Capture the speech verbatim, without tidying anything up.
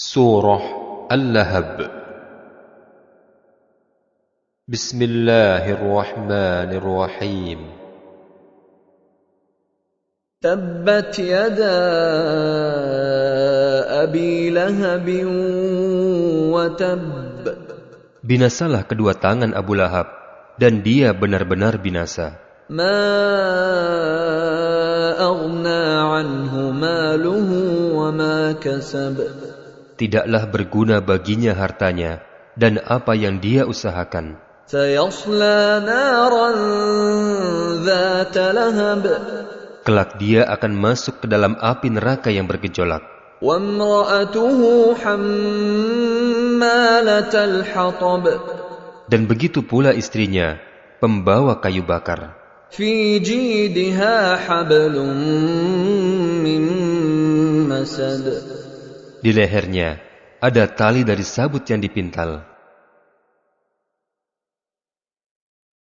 Surah Al-Lahab. Bismillahirrahmanirrahim. Tabbat yada Abi Lahab wa tabb. Binasalah kedua tangan Abu Lahab, dan dia benar-benar binasa. Ma aghna anhu maluhu wa ma kasab. Tidaklah berguna baginya hartanya dan apa yang dia usahakan. Sayasla naran dhata lahab. Kelak dia akan masuk ke dalam api neraka yang bergejolak. Wa imra'atuhu hammalatal hatab. Dan begitu pula istrinya, pembawa kayu bakar. Fi jidha hablum min masad. Di lehernya ada tali dari sabut yang dipintal.